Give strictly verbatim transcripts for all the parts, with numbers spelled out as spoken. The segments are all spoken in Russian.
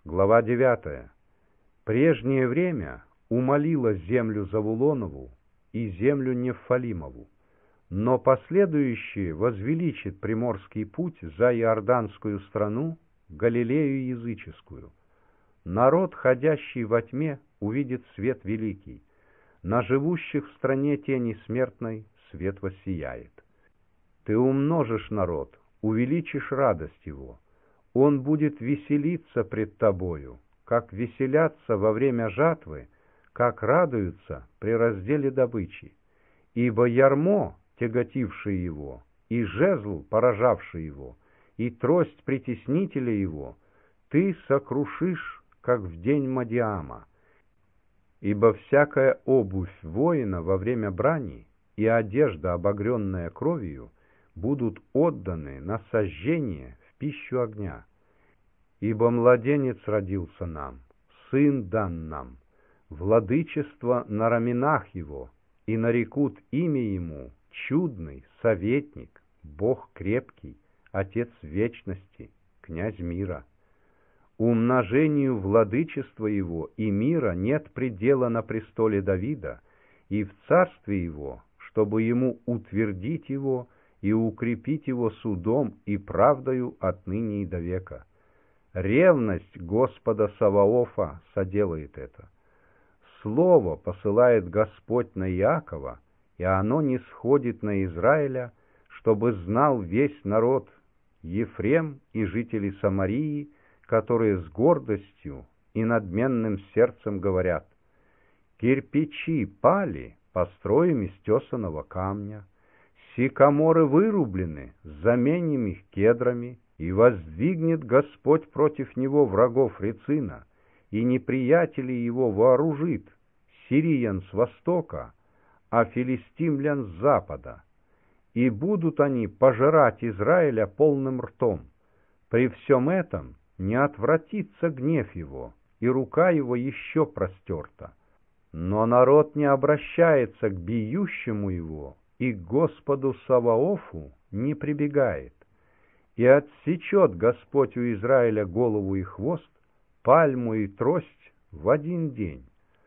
Глава девятая. Прежнее время умолило землю Завулонову и землю Нефалимову, но последующее возвеличит приморский путь за Иорданскую страну, Галилею языческую. Народ, ходящий во тьме, увидит свет великий, на живущих в стране тени смертной свет воссияет. Ты умножишь народ, увеличишь радость его, он будет веселиться пред тобою, как веселятся во время жатвы, как радуются при разделе добычи. Ибо ярмо, тяготившее его, и жезл, поражавший его, и трость притеснителя его, ты сокрушишь, как в день Мадиама. Ибо всякая обувь воина во время брани и одежда, обогренная кровью, будут отданы на сожжение в пищу огня. Ибо младенец родился нам, сын дан нам, владычество на раменах его, и нарекут имя ему чудный, советник, Бог крепкий, Отец вечности, князь мира. Умножению владычества его и мира нет предела на престоле Давида, и в царстве его, чтобы ему утвердить его и укрепить его судом и правдою отныне и до века. Ревность Господа Саваофа соделает это. Слово посылает Господь на Иакова, и оно не сходит на Израиля, чтобы знал весь народ, Ефрем и жители Самарии, которые с гордостью и надменным сердцем говорят: кирпичи пали, построим из тесаного камня, сикаморы вырублены, заменим их кедрами, и воздвигнет Господь против него врагов Рецина, и неприятелей его вооружит, сириян с востока, а филистимлян с запада. И будут они пожирать Израиля полным ртом. При всем этом не отвратится гнев его, и рука его еще простерта. Но народ не обращается к бьющему его, и к Господу Саваофу не прибегает. И отсечет Господь у Израиля голову и хвост, пальму и трость в один день.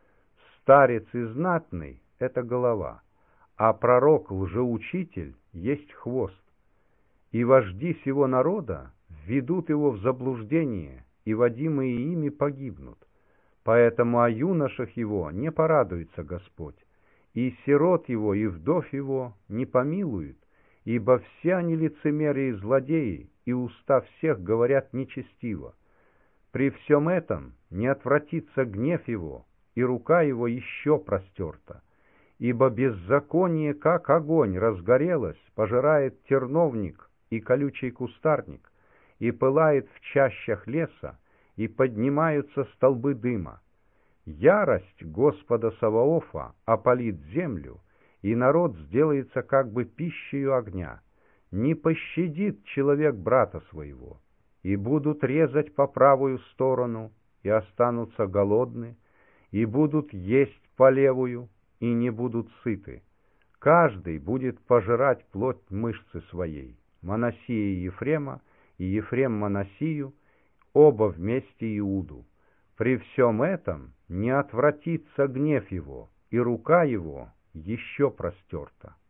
Старец и знатный — это голова, а пророк лжеучитель есть хвост. И вожди сего народа введут его в заблуждение, и водимые ими погибнут. Поэтому о юношах его не порадуется Господь, и сирот его, и вдов его не помилует, ибо все они лицемеры и злодеи, и уста всех говорят нечестиво. При всем этом не отвратится гнев его, и рука его еще простерта. Ибо беззаконие, как огонь, разгорелось, пожирает терновник и колючий кустарник, и пылает в чащах леса, и поднимаются столбы дыма. Ярость Господа Саваофа опалит землю, и народ сделается как бы пищею огня. Не пощадит человек брата своего, и будут резать по правую сторону, и останутся голодны, и будут есть по левую, и не будут сыты. Каждый будет пожирать плоть мышцы своей, Манассия Ефрема, и Ефрем Манассию, оба вместе Иуду. При всем этом не отвратится гнев его, и рука его еще простерта.